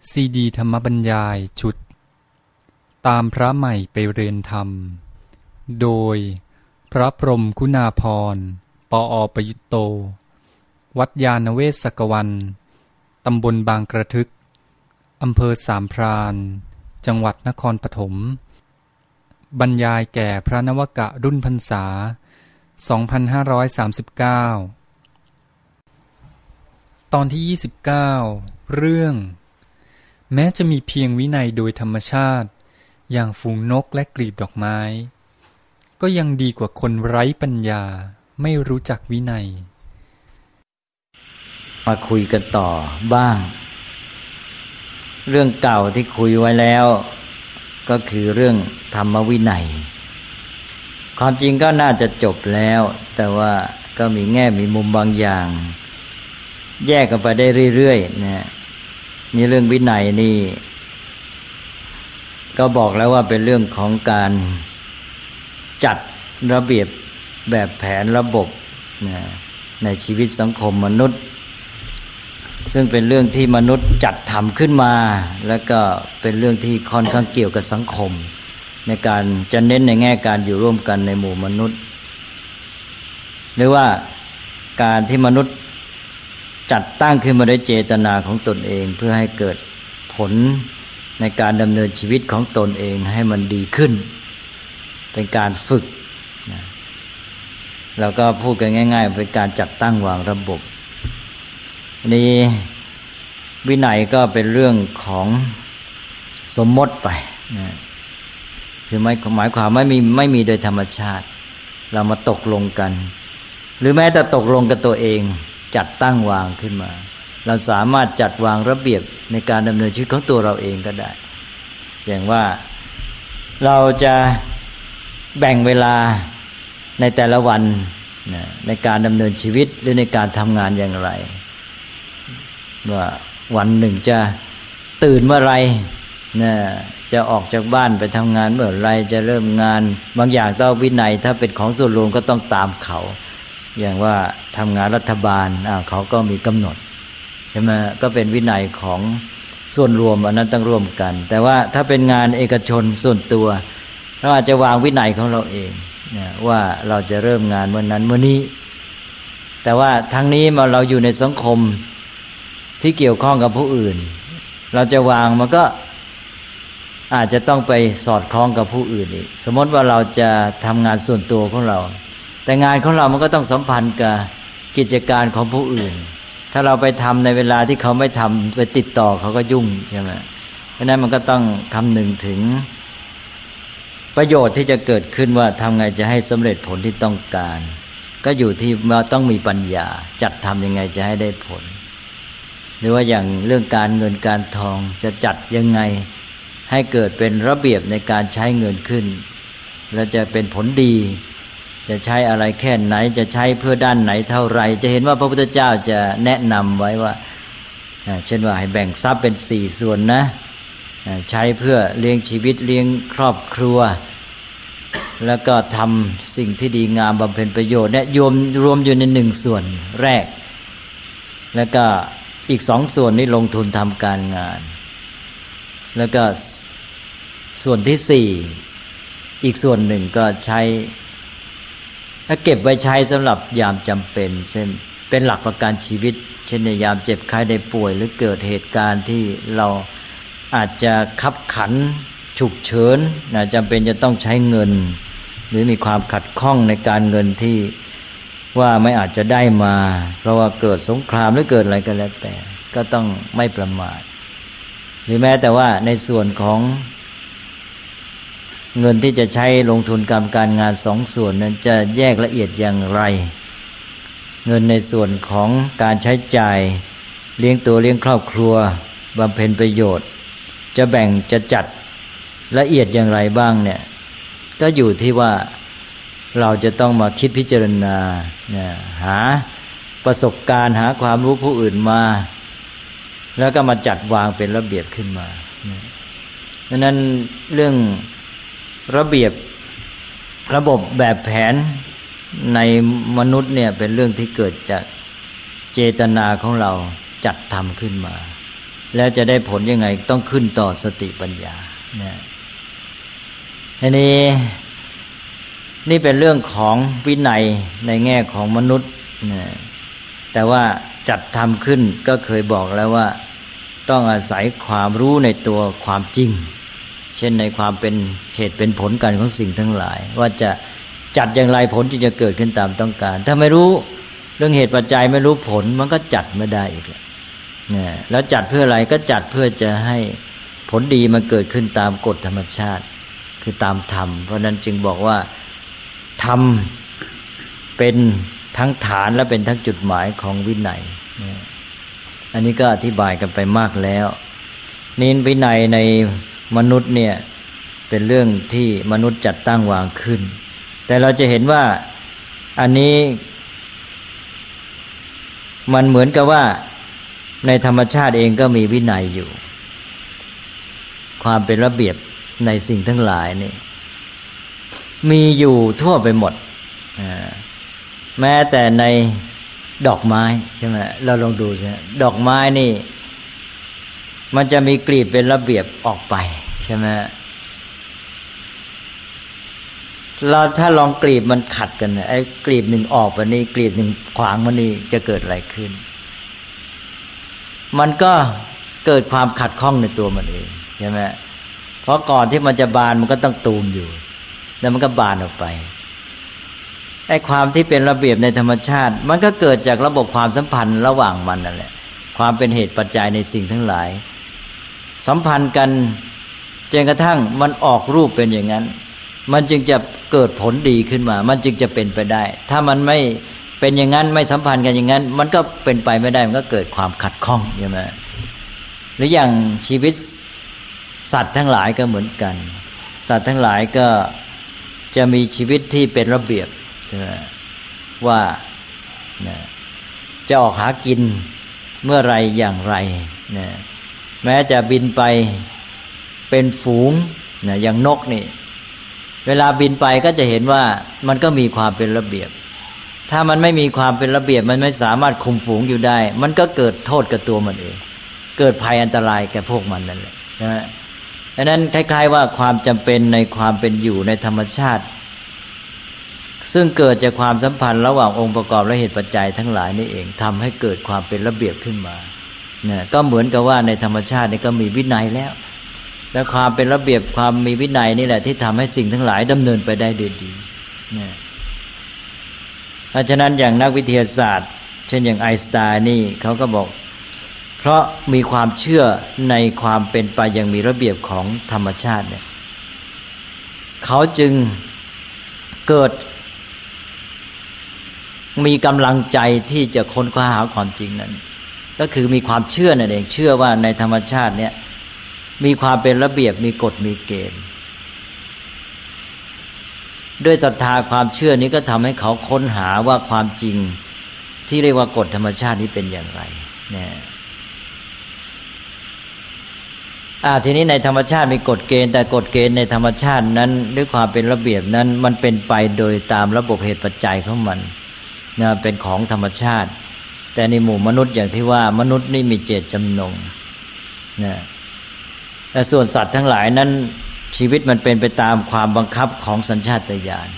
ซีดีธรรมบรรยายชุดตามพระใหม่ไปเรียนธรรมโดยพระพรหมคุณาภรณ์ปอ.ประยุตโตวัดยานเวศกวันตำบลบางกระทึกอำเภอสามพรานจังหวัดนครปฐมบรรยายแก่พระนวกะรุ่นพรรษา 2539 ตอนที่ 29 เรื่องแม้จะมีเพียงวินัยโดยธรรมชาติอย่างฝูงนกและกลีบดอกไม้ก็ยังดีกว่าคนไร้ปัญญาไม่รู้จักวินัยมาคุยกันต่อบ้างเรื่องเก่าที่คุยไว้แล้วก็คือเรื่องธรรมวินัยความจริงก็น่าจะจบแล้วแต่ว่าก็มีแง่มีมุมบางอย่างแยกกันไปได้เรื่อยๆนะนี่เรื่องวินัยนี่ก็บอกแล้วว่าเป็นเรื่องของการจัดระเบียบแบบแผนระบบนะในชีวิตสังคมมนุษย์ซึ่งเป็นเรื่องที่มนุษย์จัดทำขึ้นมาแล้วก็เป็นเรื่องที่ค่อนข้างเกี่ยวกับสังคมในการจะเน้นในแง่การอยู่ร่วมกันในหมู่มนุษย์หรือว่าการที่มนุษย์จัดตั้งขึ้นมาด้วยเจตนาของตนเองเพื่อให้เกิดผลในการดำเนินชีวิตของตนเองให้มันดีขึ้นเป็นการฝึกนะเราก็พูดกันง่ายๆเป็นการจัดตั้งวางระบบนี้วินัยก็เป็นเรื่องของสมมติไปนะคือหมายความไม่มีโดยธรรมชาติเรามาตกลงกันหรือแม้แต่ตกลงกับตัวเองจัดตั้งวางขึ้นมาเราสามารถจัดวางระเบียบในการดำเนินชีวิตของตัวเราเองก็ได้อย่างว่าเราจะแบ่งเวลาในแต่ละวันในการดำเนินชีวิตหรือในการทำงานอย่างไรว่าวันหนึ่งจะตื่นเมื่อไรจะออกจากบ้านไปทำงานเมื่อไรจะเริ่มงานบางอย่างต้องวินัยถ้าเป็นของส่วนรวมก็ต้องตามเขาอย่างว่าทำงานรัฐบาลเขาก็มีกำหนดใช่ไหมก็เป็นวินัยของส่วนรวมอันนั้นต้องร่วมกันแต่ว่าถ้าเป็นงานเอกชนส่วนตัวเราอาจจะวางวินัยของเราเองว่าเราจะเริ่มงานเมื่อนั้นเมื่อนี้แต่ว่าทั้งนี้มาเราอยู่ในสังคมที่เกี่ยวข้องกับผู้อื่นเราจะวางมันก็อาจจะต้องไปสอดคล้องกับผู้อื่นอีกสมมติว่าเราจะทำงานส่วนตัวของเราแต่งานของเรามันก็ต้องสัมพันธ์กับกิจการของผู้อื่นถ้าเราไปทำในเวลาที่เขาไม่ทำไปติดต่อเขาก็ยุ่งใช่ไหมเพราะนั้นมันก็ต้องคำนึงถึงประโยชน์ที่จะเกิดขึ้นว่าทำไงจะให้สำเร็จผลที่ต้องการก็อยู่ที่เราต้องมีปัญญาจัดทำยังไงจะให้ได้ผลหรือว่าอย่างเรื่องการเงินการทองจะจัดยังไงให้เกิดเป็นระเบียบในการใช้เงินขึ้นและจะเป็นผลดีจะใช้อะไรแค่ไหนจะใช้เพื่อด้านไหนเท่าไรจะเห็นว่าพระพุทธเจ้าจะแนะนำไว้ว่าเช่นว่าให้แบ่งทรัพย์เป็น4ส่วนนะใช้เพื่อเลี้ยงชีวิตเลี้ยงครอบครัวแล้วก็ทำสิ่งที่ดีงามบำเพ็ญประโยชน์เนี่ยรวมอยู่ใน1ส่วนแรกแล้วก็อีก2ส่วนนี้ลงทุนทำการงานแล้วก็ส่วนที่4อีกส่วนหนึ่งก็ใช้ถ้าเก็บไว้ใช้สำหรับยามจำเป็นเช่นเป็นหลักประกันชีวิตเช่นในยามเจ็บไข้ได้ป่วยหรือเกิดเหตุการณ์ที่เราอาจจะคับขันฉุกเฉินจำเป็นจะต้องใช้เงินหรือมีความขัดข้องในการเงินที่ว่าไม่อาจจะได้มาเพราะว่าเกิดสงครามหรือเกิดอะไรก็แล้วแต่ก็ต้องไม่ประมาทหรือแม้แต่ว่าในส่วนของเงินที่จะใช้ลงทุนการงาน2ส่วนนั้นจะแยกละเอียดอย่างไรเงินในส่วนของการใช้จ่ายเลี้ยงตัวเลี้ยงครอบครัวบำเพ็ญประโยชน์จะแบ่งจะจัดละเอียดอย่างไรบ้างเนี่ยก็อยู่ที่ว่าเราจะต้องมาคิดพิจารณาหาประสบการณ์หาความรู้ผู้อื่นมาแล้วก็มาจัดวางเป็นระเบียบขึ้นมาดังนั้นเรื่องระเบียบระบบแบบแผนในมนุษย์เนี่ยเป็นเรื่องที่เกิดจากเจตนาของเราจัดทำขึ้นมาแล้วจะได้ผลยังไงต้องขึ้นต่อสติปัญญานะทีนี้นี่เป็นเรื่องของวินัยในแง่ของมนุษย์นะแต่ว่าจัดทำขึ้นก็เคยบอกแล้วว่าต้องอาศัยความรู้ในตัวความจริงเช่นในความเป็นเหตุเป็นผลกันของสิ่งทั้งหลายว่าจะจัดอย่างไรผลที่จะเกิดขึ้นตามต้องการถ้าไม่รู้เรื่องเหตุปัจจัยไม่รู้ผลมันก็จัดไม่ได้อีกแล้วจัดเพื่ออะไรก็จัดเพื่อจะให้ผลดีมันเกิดขึ้นตามกฎธรรมชาติคือตามธรรมเพราะนั้นจึงบอกว่าธรรมเป็นทั้งฐานและเป็นทั้งจุดหมายของวินัยอันนี้ก็อธิบายกันไปมากแล้วนี่วินัยในมนุษย์เนี่ยเป็นเรื่องที่มนุษย์จัดตั้งวางขึ้นแต่เราจะเห็นว่าอันนี้มันเหมือนกับว่าในธรรมชาติเองก็มีวินัยอยู่ความเป็นระเบียบในสิ่งทั้งหลายนี่มีอยู่ทั่วไปหมดแม้แต่ในดอกไม้ใช่ไหมเราลองดูใช่ไหมดอกไม้นี่มันจะมีกลีบเป็นระเบียบออกไปใช่ไหมเราถ้าลองกลีบมันขัดกันไอ้กลีบหนึ่งออกไปนี่กลีบหนึ่งขวางมันนี่จะเกิดอะไรขึ้นมันก็เกิดความขัดข้องในตัวมันเองใช่ไหมเพราะก่อนที่มันจะบานมันก็ต้องตูมอยู่แล้วมันก็บานออกไปไอ้ความที่เป็นระเบียบในธรรมชาติมันก็เกิดจากระบบความสัมพันธ์ระหว่างมันนั่นแหละความเป็นเหตุปัจจัยในสิ่งทั้งหลายสัมพันธ์กันจนกระทั่งมันออกรูปเป็นอย่างนั้นมันจึงจะเกิดผลดีขึ้นมามันจึงจะเป็นไปได้ถ้ามันไม่เป็นอย่างนั้นไม่สัมพันธ์กันอย่างนั้นมันก็เป็นไปไม่ได้มันก็เกิดความขัดข้องใช่ไหมหรืออย่างชีวิตสัตว์ทั้งหลายก็เหมือนกันสัตว์ทั้งหลายก็จะมีชีวิตที่เป็นระเบียบว่าจะออกหากินเมื่อไรอย่างไรแม้จะบินไปเป็นฝูงอย่างนกนี่เวลาบินไปก็จะเห็นว่ามันก็มีความเป็นระเบียบถ้ามันไม่มีความเป็นระเบียบมันไม่สามารถคุมฝูงอยู่ได้มันก็เกิดโทษกับตัวมันเองเกิดภัยอันตรายแก่พวกมันนั่นแหละนะดังนั้นคล้ายๆว่าความจำเป็นในความเป็นอยู่ในธรรมชาติซึ่งเกิดจากความสัมพันธ์ระหว่างองค์ประกอบและเหตุปัจจัยทั้งหลายนี่เองทำให้เกิดความเป็นระเบียบขึ้นมาเนี่ยก็เหมือนกับว่าในธรรมชาตินี่ก็มีวินัยแล้วและความเป็นระเบียบความมีวินัยนี่แหละที่ทำให้สิ่งทั้งหลายดำเนินไปได้ด้วยดีเนี่ยเพราะฉะนั้นอย่างนักวิทยาศาสตร์เช่นอย่างไอน์สไตน์นี่เขาก็บอกเพราะมีความเชื่อในความเป็นไปอย่างมีระเบียบของธรรมชาติเนี่ยเขาจึงเกิดมีกำลังใจที่จะค้นคว้าหาความจริงนั้นก็คือมีความเชื่อนั่นเองเชื่อว่าในธรรมชาติเนี่ยมีความเป็นระเบียบมีกฎมีเกณฑ์ด้วยศรัทธาความเชื่อนี้ก็ทำให้เขาค้นหาว่าความจริงที่เรียกว่ากฎธรรมชาตินี้เป็นอย่างไรเนี่ยทีนี้ในธรรมชาติมีกฎเกณฑ์แต่กฎเกณฑ์ในธรรมชาตินั้นด้วยความเป็นระเบียบนั้นมันเป็นไปโดยตามระบบเหตุปัจจัยของมันนะเป็นของธรรมชาติแต่ในหมู่มนุษย์อย่างที่ว่ามนุษย์นี่มีเจตจำนงนะแต่ส่วนสัตว์ทั้งหลายนั้นชีวิตมันเป็นไปตามความบังคับของสัญชาตญาณ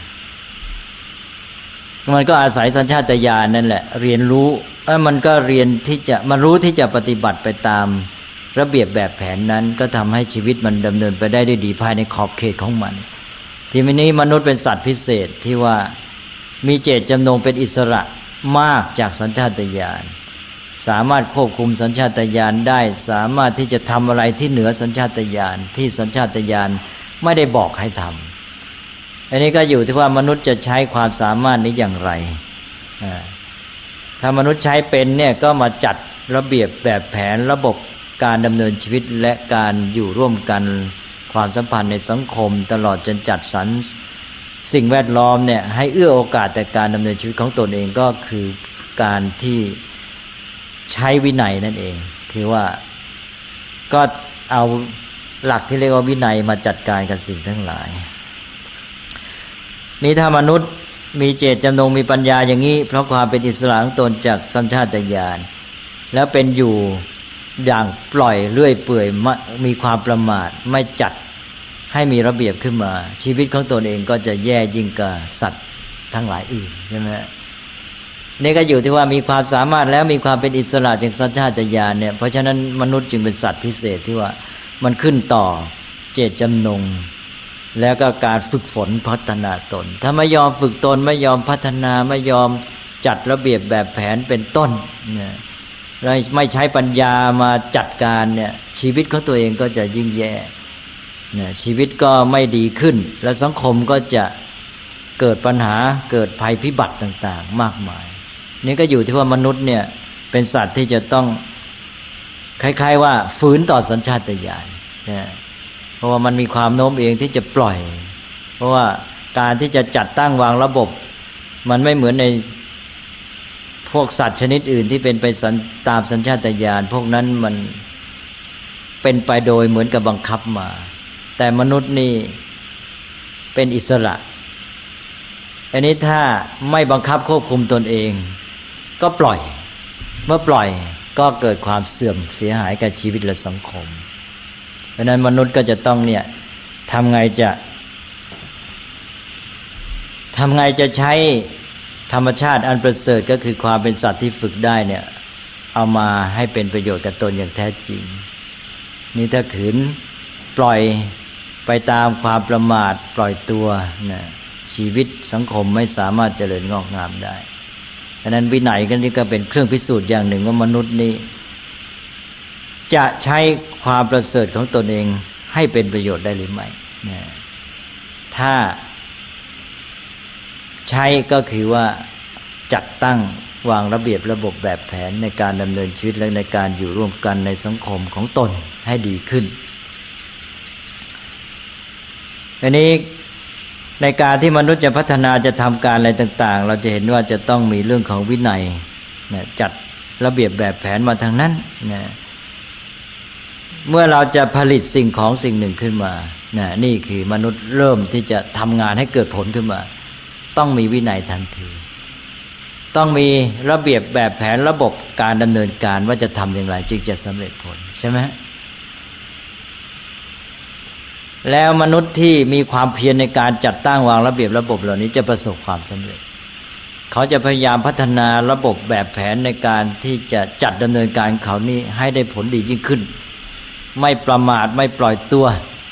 มันก็อาศัยสัญชาตญาณนั่นแหละเรียนรู้มันก็เรียนที่จะมันรู้ที่จะปฏิบัติไปตามระเบียบแบบแผนนั้นก็ทำให้ชีวิตมันดำเนินไปได้ด้วยดีภายในขอบเขตของมันทีนี้มนุษย์เป็นสัตว์พิเศษที่ว่ามีเจตจำนงเป็นอิสระมากจากสัญชาตญาณสามารถควบคุมสัญชาตญาณได้สามารถที่จะทำอะไรที่เหนือสัญชาตญาณที่สัญชาตญาณไม่ได้บอกให้ทำอันนี้ก็อยู่ที่ว่ามนุษย์จะใช้ความสามารถนี้อย่างไรถ้ามนุษย์ใช้เป็นเนี่ยก็มาจัดระเบียบแบบแผนระบบการดำเนินชีวิตและการอยู่ร่วมกันความสัมพันธ์ในสังคมตลอดจนจัดสรรสิ่งแวดล้อมเนี่ยให้เอื้อโอกาสแต่การดำเนินชีวิตของตนเองก็คือการที่ใช้วินัยนั่นเองคือว่าก็เอาหลักที่เรียกว่าวินัยมาจัดการกับสิ่งทั้งหลายนี่ถ้ามนุษย์มีเจตจำนงมีปัญญาอย่างนี้เพราะความเป็นอิสระของตนจากสัญชาตญาณแล้วเป็นอยู่อย่างปล่อยเรื่อยเปื่อยมีความประมาทไม่จัดให้มีระเบียบขึ้นมาชีวิตของตนเองก็จะแย่ยิ่งกว่าสัตว์ทั้งหลายอื่นใช่ไหมนี่ก็อยู่ที่ว่ามีความสามารถแล้วมีความเป็นอิสระจากสัญชาตญาณเนี่ยเพราะฉะนั้นมนุษย์จึงเป็นสัตว์พิเศษที่ว่ามันขึ้นต่อเจตจำนงแล้วก็การฝึกฝนพัฒนาตนถ้าไม่ยอมฝึกตนไม่ยอมพัฒนาไม่ยอมจัดระเบียบแบบแผนเป็นต้นเนี่ยไม่ใช้ปัญญามาจัดการเนี่ยชีวิตของตัวเองก็จะยิ่งแย่เนี่ยชีวิตก็ไม่ดีขึ้นและสังคมก็จะเกิดปัญหาเกิดภัยพิบัติต่างๆมากมายนี่ก็อยู่ที่ว่ามนุษย์เนี่ยเป็นสัตว์ที่จะต้องคล้ายๆว่าฝืนต่อสัญชาตญาณเนี่ยเพราะว่ามันมีความโน้มเองที่จะปล่อยเพราะว่าการที่จะจัดตั้งวางระบบมันไม่เหมือนในพวกสัตว์ชนิดอื่นที่เป็นไปตามสัญชาตญาณพวกนั้นมันเป็นไปโดยเหมือนกับบังคับมาแต่มนุษย์นี่เป็นอิสระอันนี้ถ้าไม่บังคับควบคุมตนเองก็ปล่อยเมื่อปล่อยก็เกิดความเสื่อมเสียหายกับชีวิตและสังคมเพราะนั้นมนุษย์ก็จะต้องเนี่ยทำไงจะใช้ธรรมชาติอันประเสริฐก็คือความเป็นสัตว์ที่ฝึกได้เนี่ยเอามาให้เป็นประโยชน์กับตนอย่างแท้จริงนี่ถ้าขืนปล่อยไปตามความประมาทปล่อยตัวนะชีวิตสังคมไม่สามารถเจริญงอกงามได้ดังนั้นวินัยก็นี่ก็เป็นเครื่องพิสูจน์อย่างหนึ่งว่ามนุษย์นี้จะใช้ความประเสริฐของตนเองให้เป็นประโยชน์ได้หรือไม่นะถ้าใช้ก็คือว่าจัดตั้งวางระเบียบระบบแบบแผนในการดำเนินชีวิตและในการอยู่ร่วมกันในสังคมของตนให้ดีขึ้นอันนี้ในการที่มนุษย์จะพัฒนาจะทำการอะไรต่างๆเราจะเห็นว่าจะต้องมีเรื่องของวินัยนะจัดระเบียบแบบแผนมาทางนั้นนะเมื่อเราจะผลิตสิ่งของสิ่งหนึ่งขึ้นมานะนี่คือมนุษย์เริ่มที่จะทำงานให้เกิดผลขึ้นมาต้องมีวินัยทันทีต้องมีระเบียบแบบแผนระบบการดำเนินการว่าจะทำอย่างไรจึงจะสำเร็จผลใช่ไหมแล้วมนุษย์ที่มีความเพียรในการจัดตั้งวางระเบียบระบบเหล่านี้จะประสบความสำเร็จเขาจะพยายามพัฒนาระบบแบบแผนในการที่จะจัดดำเนินการเขานี้ให้ได้ผลดียิ่งขึ้นไม่ประมาทไม่ปล่อยตัว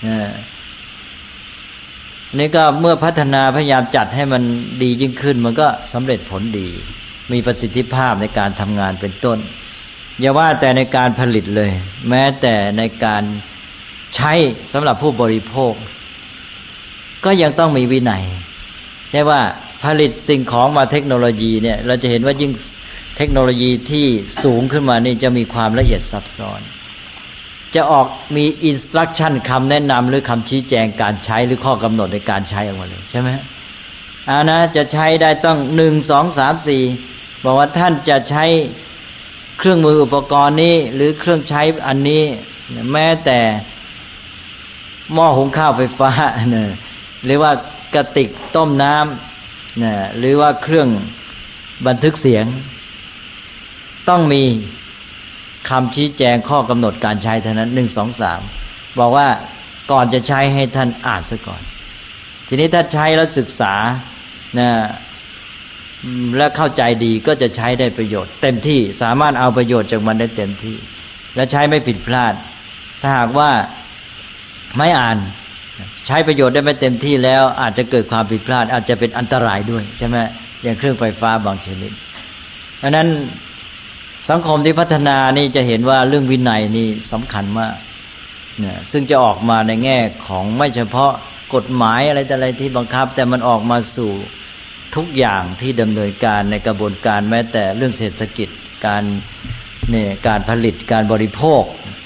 นี่ก็เมื่อพัฒนาพยายามจัดให้มันดียิ่งขึ้นมันก็สำเร็จผลดีมีประสิทธิภาพในการทำงานเป็นต้นอย่าว่าแต่ในการผลิตเลยแม้แต่ในการใช้สำหรับผู้บริโภคก็ยังต้องมีวินัยใช่ว่าผลิตสิ่งของมาเทคโนโลยีเนี่ยเราจะเห็นว่ายิ่งเทคโนโลยีที่สูงขึ้นมานี่จะมีความละเอียดซับซ้อนจะออกมีอินสตรัคชั่นคำแนะนำหรือคำชี้แจงการใช้หรือข้อกำหนดในการใช้ออกมาเลยใช่ไหมนะจะใช้ได้ต้อง1 2 3 4บอกว่าท่านจะใช้เครื่องมืออุปกรณ์นี้หรือเครื่องใช้อันนี้แม้แต่หม้อหุงข้าวไฟฟ้าเนี่ยหรือว่ากระติกต้มน้ำเนี่ยหรือว่าเครื่องบันทึกเสียงต้องมีคำชี้แจงข้อกำหนดการใช้เท่านั้น1 2 3บอกว่าก่อนจะใช้ให้ท่านอ่านซะก่อนทีนี้ถ้าใช้แล้วศึกษานะและเข้าใจดีก็จะใช้ได้ประโยชน์เต็มที่สามารถเอาประโยชน์จากมันได้เต็มที่และใช้ไม่ผิดพลาดถ้าหากว่าไม่อ่านใช้ประโยชน์ได้ไม่เต็มที่แล้วอาจจะเกิดความผิดพลาดอาจจะเป็นอันตรายด้วยใช่ไหมอย่างเครื่องไฟฟ้าบางชนิดเพราะนั้นสังคมที่พัฒนานี่จะเห็นว่าเรื่องวินัยนี่สำคัญมากเนี่ยซึ่งจะออกมาในแง่ของไม่เฉพาะกฎหมายอะไรแต่อะไรที่บังคับแต่มันออกมาสู่ทุกอย่างที่ดำเนินการในกระบวนการแม้แต่เรื่องเศรษฐกิจการผลิตการบริโภค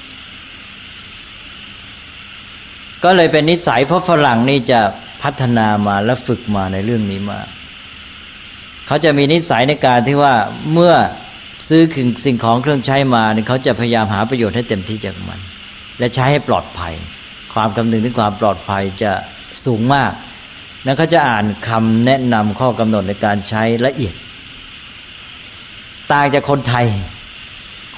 ก็เลยเป็นนิสัยเพราะฝรั่งนี่จะพัฒนามาและฝึกมาในเรื่องนี้มาเขาจะมีนิสัยในการที่ว่าเมื่อซื้อสิ่งของเครื่องใช้มาเนี่ยเขาจะพยายามหาประโยชน์ให้เต็มที่จากมันและใช้ให้ปลอดภัยความคำนึงถึงความปลอดภัยจะสูงมากแล้วเขาจะอ่านคำแนะนำข้อกำหนดในการใช้ละเอียดต่างจากคนไทย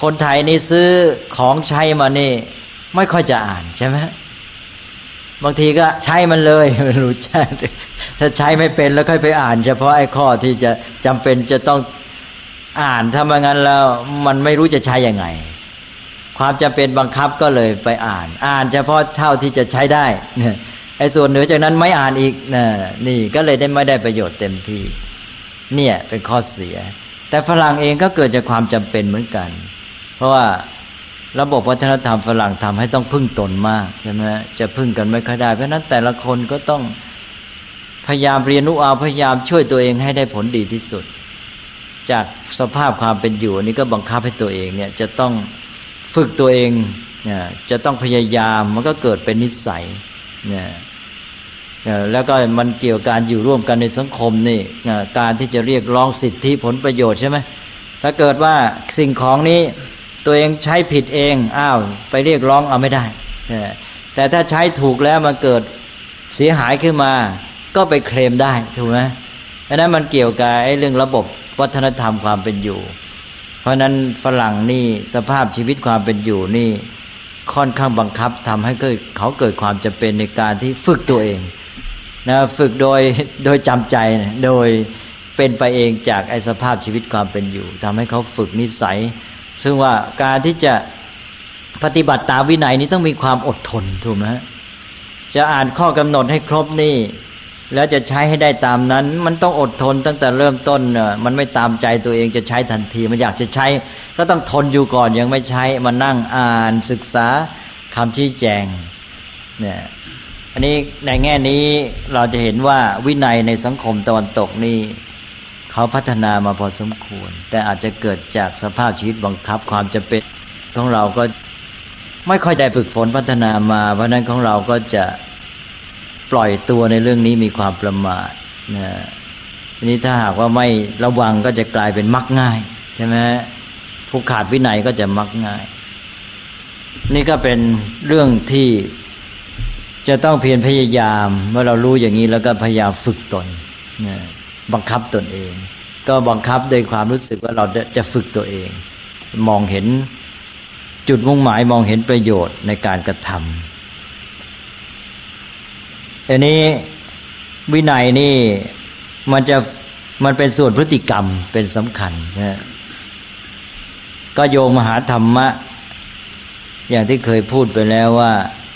คนไทยนี่ซื้อของใช้มานี่ไม่ค่อยจะอ่านใช่ไหมบางทีก็ใช้มันเลยไม่รู้ใช่ถ้าใช้ไม่เป็นแล้วค่อยไปอ่านเฉพาะไอ้ข้อที่จะจำเป็นจะต้องอ่านถ้าไม่งั้นแล้วมันไม่รู้จะใช้ยังไงความจำเป็นบังคับก็เลยไปอ่านเฉพาะเท่าที่จะใช้ได้เนี่ยไอ้ส่วนเหนือจากนั้นไม่อ่านอีกนี่ก็เลยไม่ได้ประโยชน์เต็มที่เนี่ยเป็นข้อเสียแต่ฝรั่งเองก็เกิดจากความจำเป็นเหมือนกันเพราะว่าระบบวัฒนธรรมฝรั่งทำให้ต้องพึ่งตนมากใช่ไหมจะพึ่งกันไม่ค่อยได้เพราะนั้นแต่ละคนก็ต้องพยายามเรียนรู้เอาพยายามช่วยตัวเองให้ได้ผลดีที่สุดจากสภาพความเป็นอยู่นี้ก็บังคับให้ตัวเองเนี่ยจะต้องฝึกตัวเองจะต้องพยายามมันก็เกิดเป็นนิสัยเนี่ยแล้วก็มันเกี่ยวกับการอยู่ร่วมกันในสังคมนี่การที่จะเรียกร้องสิทธิผลประโยชน์ใช่ไหมถ้าเกิดว่าสิ่งของนี้ตัวเองใช้ผิดเองไปเรียกร้องเอาไม่ได้แต่ถ้าใช้ถูกแล้วมันเกิดเสียหายขึ้นมาก็ไปเคลมได้ถูกไหมดังนั้นมันเกี่ยวกับเรื่องระบบวัฒนธรรมความเป็นอยู่เพราะนั้นฝรั่งนี่สภาพชีวิตความเป็นอยู่นี่ค่อนข้างบังคับทำให้เขาเกิดความจำเป็นในการที่ฝึกตัวเองนะฝึกโดยจำใจโดยเป็นไปเองจากไอ้สภาพชีวิตความเป็นอยู่ทำให้เขาฝึกนิสัยซึ่งว่าการที่จะปฏิบัติตามวินัยนี้ต้องมีความอดทนถูกไหมจะอ่านข้อกำหนดให้ครบนี่แล้วจะใช้ให้ได้ตามนั้นมันต้องอดทนตั้งแต่เริ่มต้นมันไม่ตามใจตัวเองจะใช้ทันทีมันอยากจะใช้ก็ต้องทนอยู่ก่อนยังไม่ใช้มานั่งอ่านศึกษาคำชี้แจงเนี่ยอันนี้ในแง่นี้เราจะเห็นว่าวินัยในสังคมตะวันตกนี่เขาพัฒนามาพอสมควรแต่อาจจะเกิดจากสภาพชีวิตบังคับความจำเป็นของเราก็ไม่ค่อยได้ฝึกฝนพัฒนามาเพราะนั้นของเราก็จะปล่อยตัวในเรื่องนี้มีความประมาทนะทีนี้ถ้าหากว่าไม่ระวังก็จะกลายเป็นมักง่ายใช่ไหมผู้ขาดวินัยก็จะมักง่ายนี่ก็เป็นเรื่องที่จะต้องเพียรพยายามเมื่อเรารู้อย่างนี้แล้วก็พยายามฝึกตนนะบังคับตนเองก็บังคับโดยความรู้สึกว่าเราจะฝึกตัวเองมองเห็นจุดมุ่งหมายมองเห็นประโยชน์ในการกระทำอันนี้วินัยนี่มันเป็นส่วนพฤติกรรมเป็นสำคัญนะก็โยงมาหาธรรมะอย่างที่เคยพูดไปแล้วว่า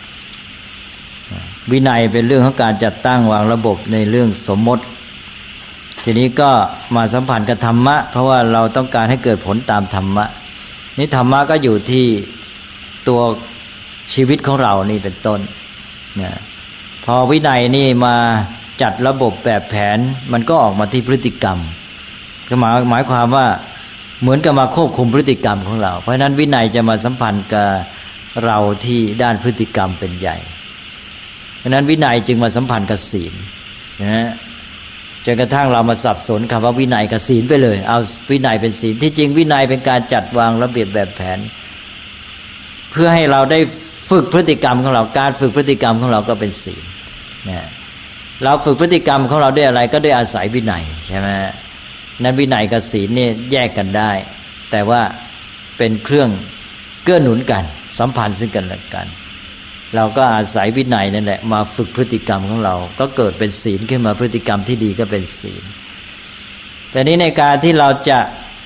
วินัยเป็นเรื่องของการจัดตั้งวางระบบในเรื่องสมมติทีนี้ก็มาสัมพันธ์กับธรรมะเพราะว่าเราต้องการให้เกิดผลตามธรรมะนี่ธรรมะก็อยู่ที่ตัวชีวิตของเรานี่เป็นต้นนะพอวินัยนี่มาจัดระบบแบบแผนมันก็ออกมาที่พฤติกรรมก็หมายความว่าเหมือนกับมาควบคุมพฤติกรรมของเราเพราะฉะนั้นวินัยจะมาสัมพันธ์กับเราที่ด้านพฤติกรรมเป็นใหญ่เพราะนั้นวินัยจึงมาสัมพันธ์กับศีลนะจนกระทั่งเรามาสับสนคำว่าวินัยกับศีลไปเลยเอาวินัยเป็นศีลที่จริงวินัยเป็นการจัดวางระเบียบแบบแผนเพื่อให้เราได้ฝึกพฤติกรรมของเราการฝึกพฤติกรรมของเราก็เป็นศีลนะเราฝึกพฤติกรรมของเราด้วยอะไรก็ด้วยอาศัยวินัยใช่ไหมนั้นวินัยกับศีลนี่แยกกันได้แต่ว่าเป็นเครื่องเกื้อหนุนกันสัมพันธ์ซึ่งกันและกันเราก็อาศัยวินัยนั่นแหละมาฝึกพฤติกรรมของเราก็เกิดเป็นศีลขึ้นมาพฤติกรรมที่ดีก็เป็นศีลแต่นี้ในการที่เราจะ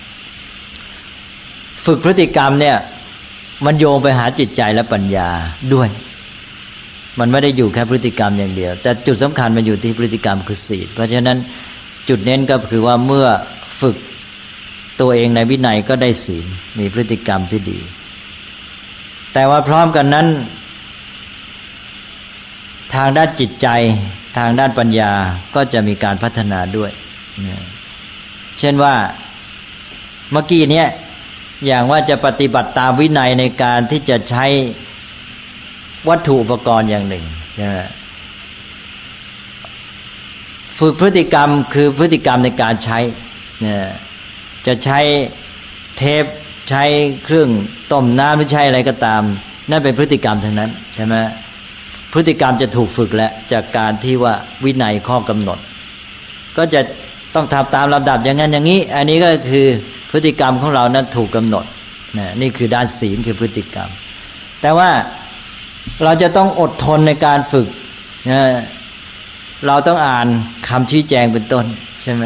ฝึกพฤติกรรมเนี่ยมันโยงไปหาจิตใจและปัญญาด้วยมันไม่ได้อยู่แค่พฤติกรรมอย่างเดียวแต่จุดสำคัญมันอยู่ที่พฤติกรรมคือศีลเพราะฉะนั้นจุดเน้นก็คือว่าเมื่อฝึกตัวเองในวินัยก็ได้ศีลมีพฤติกรรมที่ดีแต่ว่าพร้อมกันนั้นทางด้านจิตใจทางด้านปัญญาก็จะมีการพัฒนาด้วยเช่นว่าเมื่อกี้นี้อย่างว่าจะปฏิบัติตามวินัยในการที่จะใช้วัตถุอุปกรณ์อย่างหนึ่งฝึกพฤติกรรมคือพฤติกรรมในการใช้จะใช้เทปใช้เครื่องต้มน้ำหรือใช้อะไรก็ตามนั่นเป็นพฤติกรรมทั้งนั้นใช่ไหมพฤติกรรมจะถูกฝึกแล้วจากการที่ว่าวินัยข้อกำหนดก็จะต้องทำตามลำดับอย่างนั้นอย่างนี้อันนี้ก็คือพฤติกรรมของเรานั้นถูกกำหนดนี่คือด้านศีลคือพฤติกรรมแต่ว่าเราจะต้องอดทนในการฝึกเราต้องอ่านคำชี้แจงเป็นต้นใช่ไหม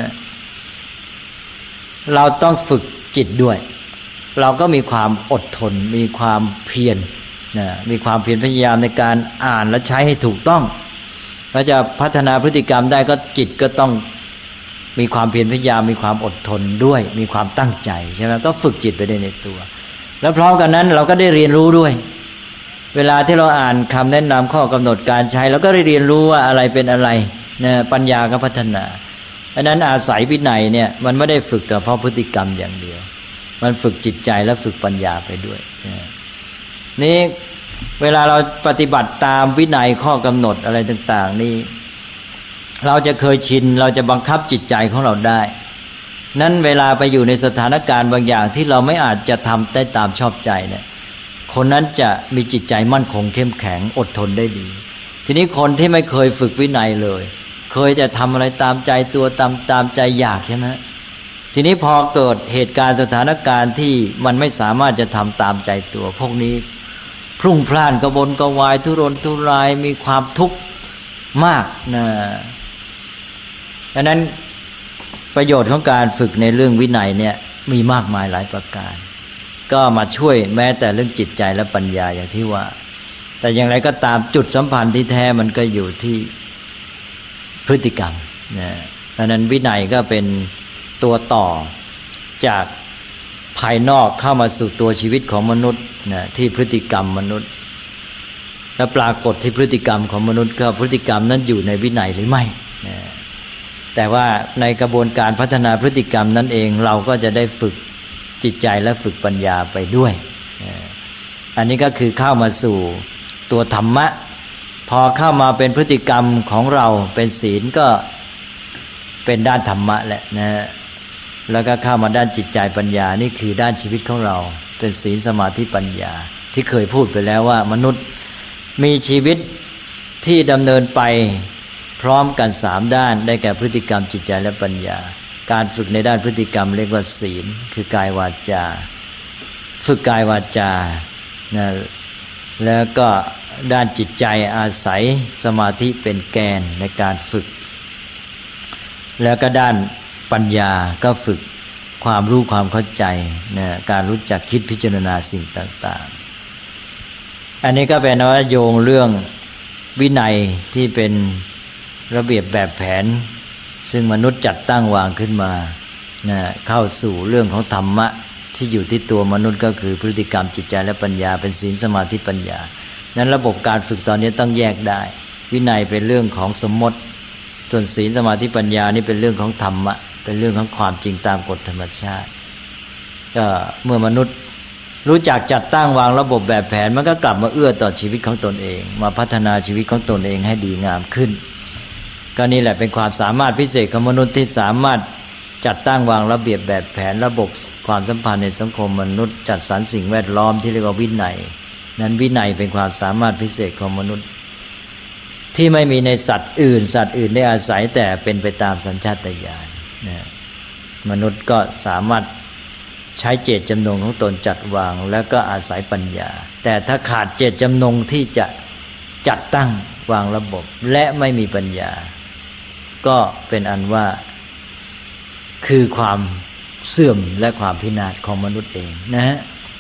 เราต้องฝึกจิตด้วยเราก็มีความอดทนมีความเพียรมีความเพียรพยายามในการอ่านและใช้ให้ถูกต้องเราจะพัฒนาพฤติกรรมได้ก็จิตก็ต้องมีความเพียรพยายามมีความอดทนด้วยมีความตั้งใจใช่ไหมก็ฝึกจิตไปได้ในตัวแล้วพร้อมกันนั้นเราก็ได้เรียนรู้ด้วยเวลาที่เราอ่านคำแนะนำข้อกำหนดการใช้เราก็ได้เรียนรู้ว่าอะไรเป็นอะไรปัญญาก็พัฒนาอันนั้นอาศัยวินัยเนี่ยมันไม่ได้ฝึกแต่เพราะพฤติกรรมอย่างเดียวมันฝึกจิตใจและฝึกปัญญาไปด้วยนี่เวลาเราปฏิบัติตามวินัยข้อกำหนดอะไรต่างๆนี่เราจะเคยชินเราจะบังคับจิตใจของเราได้นั้นเวลาไปอยู่ในสถานการณ์บางอย่างที่เราไม่อาจจะทำได้ตามชอบใจเนี่ยคนนั้นจะมีจิตใจมั่นคงเข้มแข็งอดทนได้ดีทีนี้คนที่ไม่เคยฝึกวินัยเลยเคยจะทำอะไรตามใจตัวตามใจอยากใช่ไหมทีนี้พอเกิดเหตุการณ์สถานการณ์ที่มันไม่สามารถจะทำตามใจตัวพวกนี้พรุ่งพล่านกระวนกระวายทุรนทุรายมีความทุกข์มากนะดังนั้นประโยชน์ของการฝึกในเรื่องวินัยเนี่ยมีมากมายหลายประการก็มาช่วยแม้แต่เรื่องจิตใจและปัญญาอย่างที่ว่าแต่อย่างไรก็ตามจุดสัมพันธ์ที่แท้มันก็อยู่ที่พฤติกรรมนะดังนั้นวินัยก็เป็นตัวต่อจากภายนอกเข้ามาสู่ตัวชีวิตของมนุษย์นะที่พฤติกรรมมนุษย์และปรากฏที่พฤติกรรมของมนุษย์ก็พฤติกรรมนั้นอยู่ในวินัยหรือไม่นะแต่ว่าในกระบวนการพัฒนาพฤติกรรมนั้นเองเราก็จะได้ฝึกจิตใจและฝึกปัญญาไปด้วยอันนี้ก็คือเข้ามาสู่ตัวธรรมะพอเข้ามาเป็นพฤติกรรมของเราเป็นศีลก็เป็นด้านธรรมะแหละนะแล้วก็เข้ามาด้านจิตใจปัญญานี่คือด้านชีวิตของเราเป็นศีลสมาธิปัญญาที่เคยพูดไปแล้วว่ามนุษย์มีชีวิตที่ดำเนินไปพร้อมกัน3ด้านได้แก่พฤติกรรมจิตใจและปัญญาการฝึกในด้านพฤติกรรมเรียกว่าศีลคือกายวาจาฝึกกายวาจานะแล้วก็ด้านจิตใจอาศัยสมาธิเป็นแกนในการฝึกแล้วก็ด้านปัญญาก็ฝึกความรู้ความเข้าใจนะการรู้จักคิดพิจารณาสิ่งต่างๆอันนี้ก็เป็นว่าโยงเรื่องวินัยที่เป็นระเบียบแบบแผนซึ่งมนุษย์จัดตั้งวางขึ้นมานะเข้าสู่เรื่องของธรรมะที่อยู่ที่ตัวมนุษย์ก็คือพฤติกรรมจิตใจและปัญญาเป็นศีลสมาธิปัญญานั้นระบบการฝึกตอนนี้ต้องแยกได้วินัยเป็นเรื่องของสมมติส่วนศีลสมาธิปัญญานี่เป็นเรื่องของธรรมะเป็นเรื่องของความจริงตามกฎธรรมชาติก็เมื่อมนุษย์รู้จักจัดตั้งวางระบบแบบแผนมันก็กลับมาเอื้อต่อชีวิตของตนเองมาพัฒนาชีวิตของตนเองให้ดีงามขึ้นก็นี่แหละเป็นความสามารถพิเศษของมนุษย์ที่สามารถจัดตั้งวางระเบียบแบบแผนระบบความสัมพันธ์ในสังคมมนุษย์จัดสรรสิ่งแวดล้อมที่เรียกว่าวินัยนั้นวินัยเป็นความสามารถพิเศษของมนุษย์ที่ไม่มีในสัตว์อื่นได้อาศัยแต่เป็นไปตามสัญชาตญาณนะมนุษย์ก็สามารถใช้เจตจำนงของตนจัดวางแล้วก็อาศัยปัญญาแต่ถ้าขาดเจตจำนงที่จะจัดตั้งวางระบบและไม่มีปัญญาก็เป็นอันว่าคือความเสื่อมและความพินาศของมนุษย์เองนะฮะ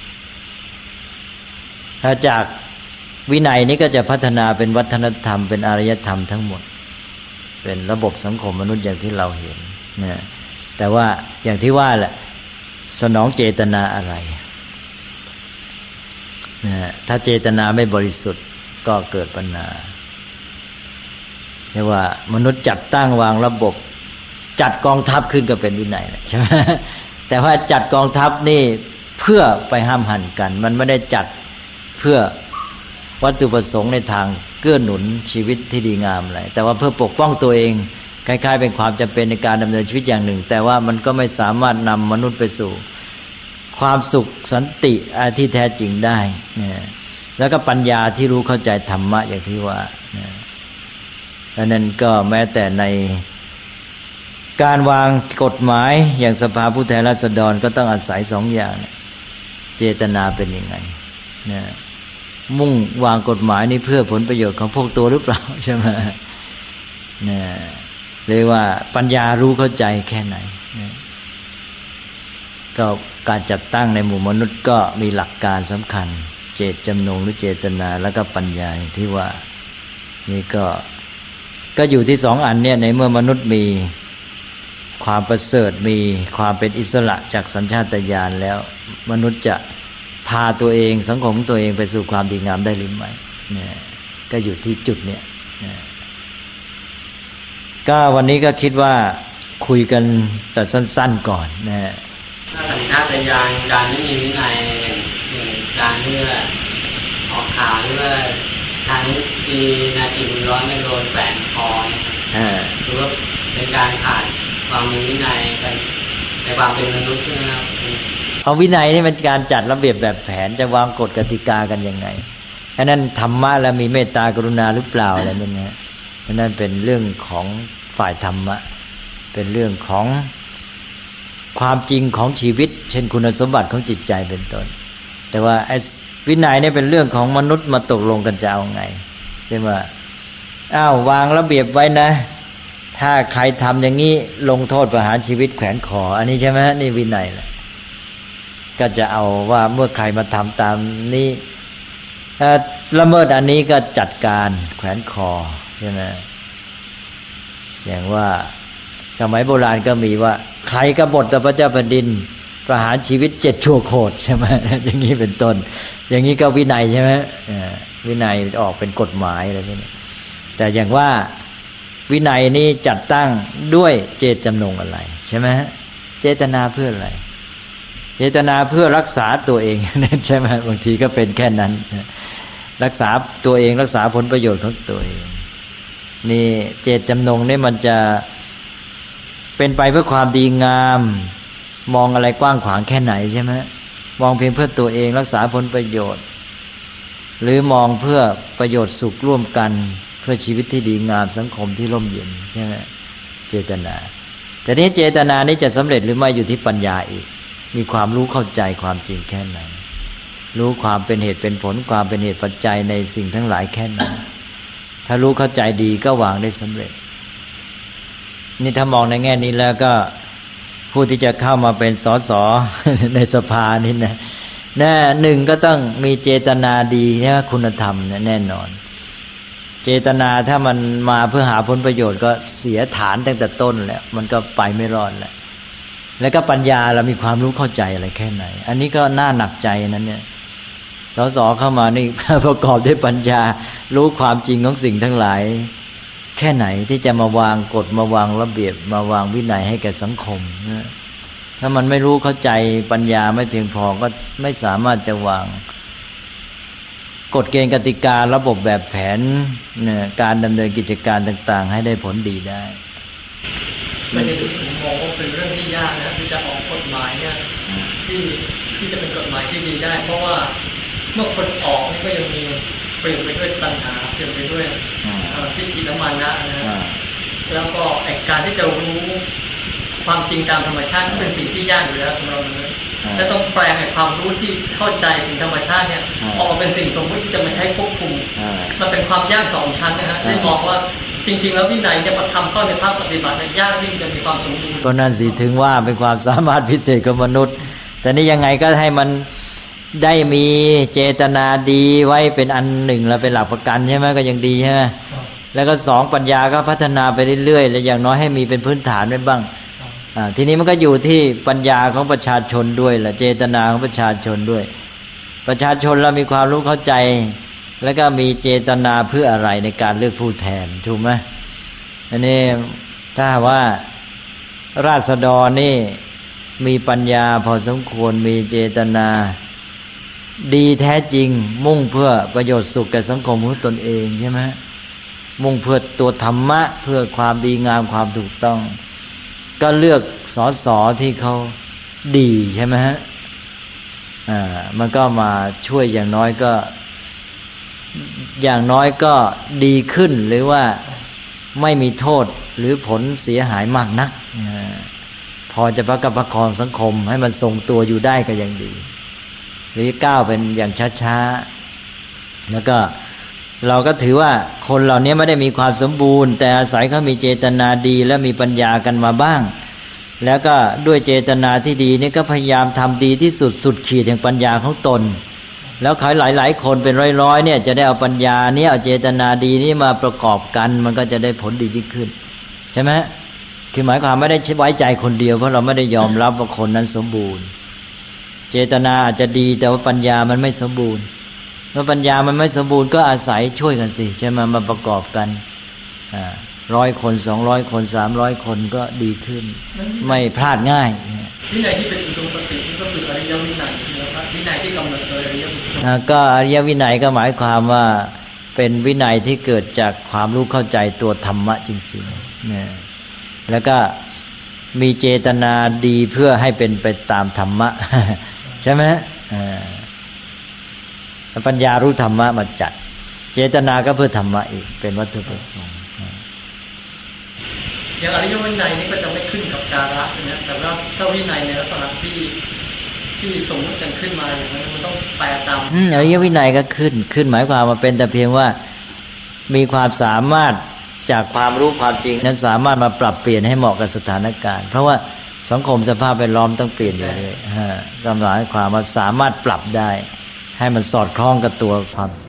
ถ้าจากวินัยนี้ก็จะพัฒนาเป็นวัฒนธรรมเป็นอารยธรรมทั้งหมดเป็นระบบสังคมมนุษย์อย่างที่เราเห็นนะแต่ว่าอย่างที่ว่าแหละสนองเจตนาอะไรนะถ้าเจตนาไม่บริสุทธิ์ก็เกิดปัญหาเรียกว่ามนุษย์จัดตั้งวางระบบจัดกองทัพขึ้นก็เป็นวินัยใช่ไหมแต่ว่าจัดกองทัพนี่เพื่อไปห้ามหันกันมันไม่ได้จัดเพื่อวัตถุประสงค์ในทางเกื้อหนุนชีวิตที่ดีงามอะไรแต่ว่าเพื่อปกป้องตัวเองคล้ายๆเป็นความจำเป็นในการดำเนินชีวิตอย่างหนึ่งแต่ว่ามันก็ไม่สามารถนำมนุษย์ไปสู่ความสุขสันติที่แท้จริงได้นะแล้วก็ปัญญาที่รู้เข้าใจธรรมะอย่างที่ว่านะดังนั้นก็แม้แต่ในการวางกฎหมายอย่างสภาผู้แทนราษฎรก็ต้องอาศัย2อย่างเจตนาเป็นยังไงนะมุ่งวางกฎหมายนี่เพื่อผลประโยชน์ของพวกตัวหรือเปล่าใช่ไหมนะเรียกว่าปัญญารู้เข้าใจแค่ไหนนะก็การจัดตั้งในหมู่มนุษย์ก็มีหลักการสำคัญเจตจำนงหรือเจตนาแล้วก็ปัญญาที่ว่านี่ก็อยู่ที่สองอันเนี่ยในเมื่อมนุษย์มีความประเสริฐมีความเป็นอิสระจากสัญชาตญาณแล้วมนุษย์จะพาตัวเองสังคมตัวเองไปสู่ความดีงามได้หรือไม่เนี่ยก็อยู่ที่จุดเนี่ยก็วันนี้ก็คิดว่าคุยกันแต่สั้นๆก่อนนะฮะถ้าสัญชาตญาณการไม่มีวินัยอย่างการเมื่อออกข่าวหรือว่าทั้งปีนาทีบุญร้อนไม่โดนแฝงคอหรือว่าเป็นการขาดความมีวินัยกันในความเป็นมนุษย์ใช่ไหมครับเอาวินัยนี่มันการจัดระเบียบแบบแผนจะวางกฎกติกากันยังไงฉะนั้นธรรมะแล้วมีเมตตากรุณาหรือเปล่าอะไรนั่นนะฉะนั้นเป็นเรื่องของฝ่ายธรรมะเป็นเรื่องของความจริงของชีวิตเช่นคุณสมบัติของจิตใจเป็นต้นแต่ว่าไอ้วินัยนี่เป็นเรื่องของมนุษย์มาตกลงกันจะเอาไงใช่ไหมวางระเบียบไว้นะถ้าใครทำอย่างนี้ลงโทษประหารชีวิตแขวนคออันนี้ใช่ไหมนี่วินัยแหละก็จะเอาว่าเมื่อใครมาทำตามนี้ละเมิดอันนี้ก็จัดการแขวนคอใช่ไหมอย่างว่าสมัยโบราณก็มีว่าใครกบฏต่อพระเจ้าแผ่นดินประหารชีวิต7 ชั่วโคตรใช่ไหมอย่างนี้เป็นต้นอย่างนี้ก็วินัยใช่ไหมวินัยออกเป็นกฎหมายอะไรพวกนี้แต่อย่างว่าวินัยนี้จัดตั้งด้วยเจตจำนงอะไรใช่ไหมเจตนาเพื่ออะไรเจตนาเพื่อรักษาตัวเองใช่ไหมบางทีก็เป็นแค่นั้นรักษาตัวเองรักษาผลประโยชน์ของตัวเองนี่เจตจำนงนี่มันจะเป็นไปเพื่อความดีงามมองอะไรกว้างขวางแค่ไหนใช่ไหมมองเพียงเพื่อตัวเองรักษาผลประโยชน์หรือมองเพื่อประโยชน์สุขร่วมกันเพื่อชีวิตที่ดีงามสังคมที่ร่มเย็นใช่ไหมเจตนาแต่นี้เจตนานี้จะสำเร็จหรือไม่อยู่ที่ปัญญาอีกมีความรู้เข้าใจความจริงแค่ไหนรู้ความเป็นเหตุเป็นผลความเป็นเหตุปัจจัยในสิ่งทั้งหลายแค่ไหนถ้ารู้เข้าใจดีก็วางได้สำเร็จนี่ถ้ามองในแง่นี้แล้วก็ผู้ที่จะเข้ามาเป็นสสในสภานี่นะหนึ่งก็ต้องมีเจตนาดีใช่ไหมคุณธรรมแน่นอนเจตนาถ้ามันมาเพื่อหาผลประโยชน์ก็เสียฐานตั้งแต่ต้นแล้วมันก็ไปไม่รอดแล้วก็ปัญญาเรามีความรู้เข้าใจอะไรแค่ไหนอันนี้ก็น่าหนักใจนั้นเนี่ยสสเข้ามานี่ประกอบด้วยปัญญารู้ความจริงของสิ่งทั้งหลายแค่ไหนที่จะมาวางกฎมาวางระเบียบมาวางวินัยให้แก่สังคมนะถ้ามันไม่รู้เข้าใจปัญญาไม่เพียงพอก็ไม่สามารถจะวางกฎเกณฑ์กติการะบบแบบแผนเนี่ยการดำเนินกิจการต่างๆให้ได้ผลดีได้ไม่ได้ผมมองว่าเป็นเรื่องที่ยากนะที่จะออกกฎหมายเนี่ยที่จะเป็นกฎหมายที่ดีได้เพราะว่าเมื่อคนออกนี่ก็ยังมีเปลี่ยนไปด้วยตัณหาเปลี่ยนไปด้วยทิฏฐิและมานะแล้วก็การที่จะรู้ความจริงตามธรรมชาติเป็นสิ่งที่ยากอยู่แล้วสำหรับมนุษย์และต้องแปลงความรู้ที่เข้าใจถึงธรรมชาติเนี่ยออกมาเป็นสิ่งสมมติที่จะมาใช้ควบคุมมันเป็นความยาก2 ชั้นนะฮะได้มองว่าจริงๆแล้ววินัยจะมาทำเข้าในภาคปฏิบัติยากที่จะมีความสมบูรณ์ก็นั่นสิถึงว่าเป็นความสามารถพิเศษของมนุษย์แต่นี่ยังไงก็ให้มันได้มีเจตนาดีไว้เป็นอันหนึ่งแล้วเป็นหลักประกันใช่ไหมก็ยังดีใช่ไหมแล้วก็2ปัญญาก็พัฒนาไปเรื่อยๆและอย่างน้อยให้มีเป็นพื้นฐานไว้บ้างทีนี้มันก็อยู่ที่ปัญญาของประชาชนด้วยแหละเจตนาของประชาชนด้วยประชาชนเรามีความรู้เข้าใจแล้วก็มีเจตนาเพื่ออะไรในการเลือกผู้แทนถูกไหมอันนี้ถ้าว่าราษฎรนี่มีปัญญาพอสมควรมีเจตนาดีแท้จริงมุ่งเพื่อประโยชน์สุขแก่สังคมของตนเองใช่ไหมมุ่งเพื่อตัวธรรมะเพื่อความดีงามความถูกต้องก็เลือกสสที่เขาดีใช่ไหมฮะมันก็มาช่วยอย่างน้อยก็ดีขึ้นหรือว่าไม่มีโทษหรือผลเสียหายมากนักพอจะประคับประคองสังคมให้มันทรงตัวอยู่ได้ก็ยังดีหรือก้าวเป็นอย่างช้าๆแล้วก็เราก็ถือว่าคนเหล่านี้ไม่ได้มีความสมบูรณ์แต่อาศัยเขามีเจตนาดีและมีปัญญากันมาบ้างแล้วก็ด้วยเจตนาที่ดีนี่ก็พยายามทำดีที่สุดสุดขีดแห่งปัญญาของตนแล้วใครหลายๆคนเป็นร้อยๆเนี่ยจะได้เอาปัญญานี้เอาเจตนาดีนี้มาประกอบกันมันก็จะได้ผลดียิ่งขึ้นใช่ไหมคือหมายความไม่ได้ไว้ใจคนเดียวเพราะเราไม่ได้ยอมรับว่าคนนั้นสมบูรณ์เจตนาอาจจะดีแต่ว่าปัญญามันไม่สมบูรณ์เมื่อปัญญามันไม่สมบูรณ์ก็อาศัยช่วยกันสิใช่ไหมมาประกอบกัน100 คน200 คน300 คนก็ดีขึ้นไม่พลาดง่ายวินัยที่เป็นอุดมคตินี่ก็คืออริยวินัยนะครับวินัยที่กำหนดโดยอริยวินัยก็อริยวินัยก็หมายความว่าเป็นวินัยที่เกิดจากความรู้เข้าใจตัวธรรมะจริงๆเนี่ยแล้วก็มีเจตนาดีเพื่อให้เป็นไปตามธรรมะใช่ไหมปัญญารู้ธรรมะมาจัดเจตนาก็เพื่อธรรมะอีกเป็นวัตถุประสงค์อย่างอริยวินัยนี่ก็จะไม่ขึ้นกับกาละนะแต่ว่าถ้าวินัยในลักษณะที่สมมติกันขึ้นมาอย่างนั้นมันต้องแปลตามอริยวินัยก็ขึ้นหมายความว่าเป็นแต่เพียงว่ามีความสามารถจากความรู้ความจริงนั้นสามารถมาปรับเปลี่ยนให้เหมาะกับสถานการณ์เพราะว่าสังคมสภาพแวดล้อมต้องเปลี่ยนอยู่เลยก็หมายความว่าสามารถปรับได้ให้มันสอดคล้องกับตัวความ